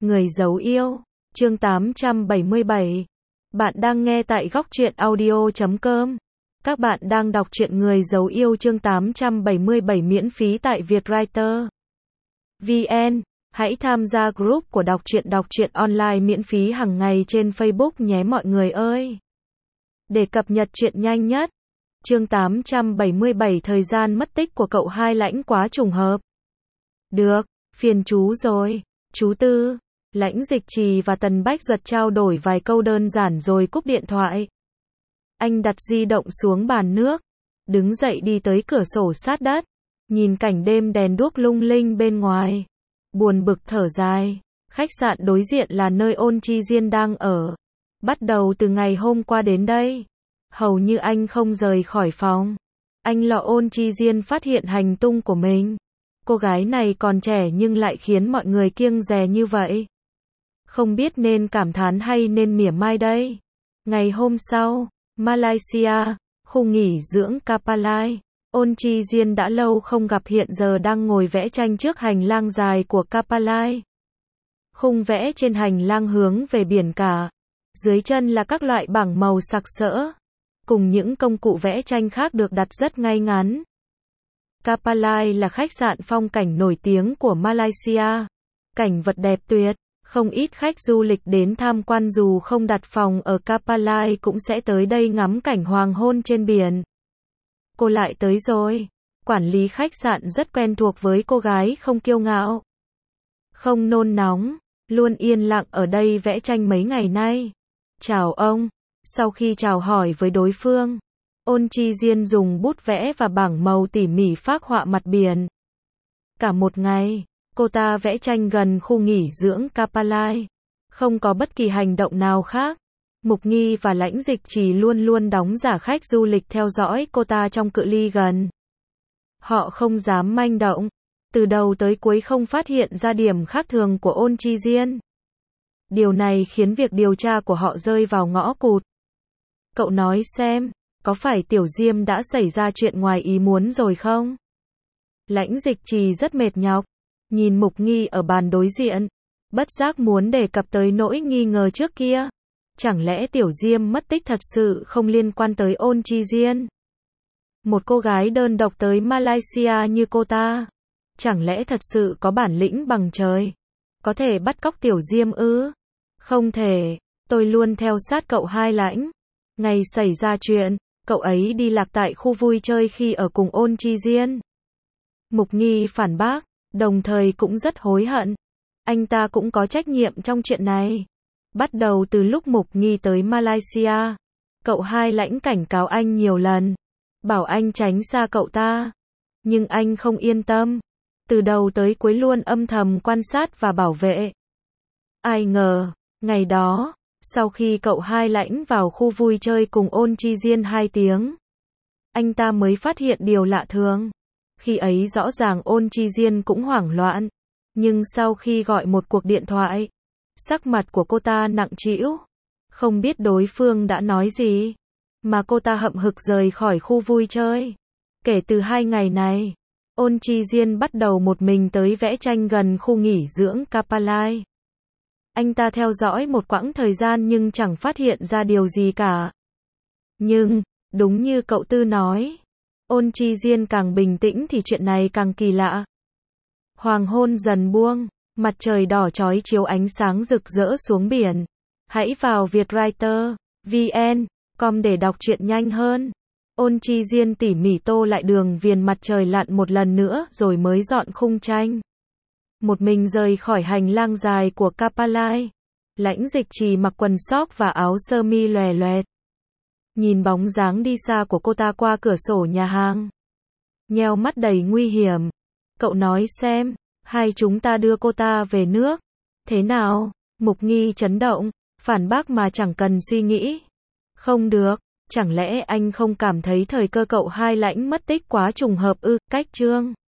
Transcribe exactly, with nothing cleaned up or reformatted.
Người giấu yêu, chương tám trăm bảy mươi bảy. Bạn đang nghe tại góc truyện audio chấm com. Các bạn đang đọc truyện Người giấu yêu chương tám trăm bảy mươi bảy miễn phí tại Vietwriter. vê en. Hãy tham gia group của đọc truyện đọc truyện online miễn phí hàng ngày trên Facebook nhé mọi người ơi. Để cập nhật truyện nhanh nhất. Chương tám trăm bảy mươi bảy thời gian mất tích của cậu Hai Lãnh quá trùng hợp. Được, phiền chú rồi, chú Tư. Lãnh Dịch Trì và Tần Bách Duật trao đổi vài câu đơn giản rồi cúp điện thoại. Anh đặt di động xuống bàn nước, đứng dậy đi tới cửa sổ sát đất, nhìn cảnh đêm đèn đuốc lung linh bên ngoài. Buồn bực thở dài, khách sạn đối diện là nơi Ôn Chi Diên đang ở. Bắt đầu từ ngày hôm qua đến đây, hầu như anh không rời khỏi phòng. Anh lo Ôn Chi Diên phát hiện hành tung của mình. Cô gái này còn trẻ nhưng lại khiến mọi người kiêng dè như vậy. Không biết nên cảm thán hay nên mỉa mai đây. Ngày hôm sau, Malaysia, khu nghỉ dưỡng Kapalai. Ôn Chi Diên đã lâu không gặp hiện giờ đang ngồi vẽ tranh trước hành lang dài của Kapalai. Khung vẽ trên hành lang hướng về biển cả. Dưới chân là các loại bảng màu sặc sỡ, cùng những công cụ vẽ tranh khác được đặt rất ngay ngắn. Kapalai là khách sạn phong cảnh nổi tiếng của Malaysia. Cảnh vật đẹp tuyệt, không ít khách du lịch đến tham quan dù không đặt phòng ở Kapalai cũng sẽ tới đây ngắm cảnh hoàng hôn trên biển. Cô lại tới rồi. Quản lý khách sạn rất quen thuộc với cô gái không kiêu ngạo, không nôn nóng, luôn yên lặng ở đây vẽ tranh mấy ngày nay. Chào ông. Sau khi chào hỏi với đối phương, Ôn Chi Diên dùng bút vẽ và bảng màu tỉ mỉ phác họa mặt biển. Cả một ngày, cô ta vẽ tranh gần khu nghỉ dưỡng Kapalai. Không có bất kỳ hành động nào khác. Mục Nghi và Lãnh Dịch Trì luôn luôn đóng giả khách du lịch theo dõi cô ta trong cự ly gần. Họ không dám manh động. Từ đầu tới cuối không phát hiện ra điểm khác thường của Ôn Chi Diên. Điều này khiến việc điều tra của họ rơi vào ngõ cụt. Cậu nói xem, có phải Tiểu Diêm đã xảy ra chuyện ngoài ý muốn rồi không? Lãnh Dịch Trì rất mệt nhọc, nhìn Mục Nghi ở bàn đối diện, bất giác muốn đề cập tới nỗi nghi ngờ trước kia. Chẳng lẽ Tiểu Diêm mất tích thật sự không liên quan tới Ôn Chi Diên? Một cô gái đơn độc tới Malaysia như cô ta, chẳng lẽ thật sự có bản lĩnh bằng trời, có thể bắt cóc Tiểu Diêm ư? Không thể, tôi luôn theo sát cậu Hai Lãnh. Ngày xảy ra chuyện, cậu ấy đi lạc tại khu vui chơi khi ở cùng Ôn Chi Diên. Mục Nghi phản bác, đồng thời cũng rất hối hận. Anh ta cũng có trách nhiệm trong chuyện này. Bắt đầu từ lúc Mục Nghi tới Malaysia, cậu Hai Lãnh cảnh cáo anh nhiều lần, bảo anh tránh xa cậu ta. Nhưng anh không yên tâm. Từ đầu tới cuối luôn âm thầm quan sát và bảo vệ. Ai ngờ, ngày đó, sau khi cậu Hai Lãnh vào khu vui chơi cùng Ôn Chi Diên hai tiếng, anh ta mới phát hiện điều lạ thường. Khi ấy rõ ràng Ôn Chi Diên cũng hoảng loạn, nhưng sau khi gọi một cuộc điện thoại, sắc mặt của cô ta nặng trĩu. Không biết đối phương đã nói gì, mà cô ta hậm hực rời khỏi khu vui chơi. Kể từ hai ngày này, Ôn Chi Diên bắt đầu một mình tới vẽ tranh gần khu nghỉ dưỡng Kapalai. Anh ta theo dõi một quãng thời gian nhưng chẳng phát hiện ra điều gì cả. Nhưng, đúng như cậu Tư nói, Ôn Chi Diên càng bình tĩnh thì chuyện này càng kỳ lạ. Hoàng hôn dần buông, mặt trời đỏ chói chiếu ánh sáng rực rỡ xuống biển. Hãy vào Vietwriter, vê en, com để đọc truyện nhanh hơn. Ôn Chi Diên tỉ mỉ tô lại đường viền mặt trời lặn một lần nữa rồi mới dọn khung tranh. Một mình rời khỏi hành lang dài của Kapalai. Lãnh Dịch Trì mặc quần sóc và áo sơ mi lòe loẹt. Nhìn bóng dáng đi xa của cô ta qua cửa sổ nhà hàng, nheo mắt đầy nguy hiểm. Cậu nói xem, hai chúng ta đưa cô ta về nước. Thế nào? Mục Nghi chấn động, phản bác mà chẳng cần suy nghĩ. Không được, chẳng lẽ anh không cảm thấy thời cơ cậu Hai Lãnh mất tích quá trùng hợp ư? Cách chương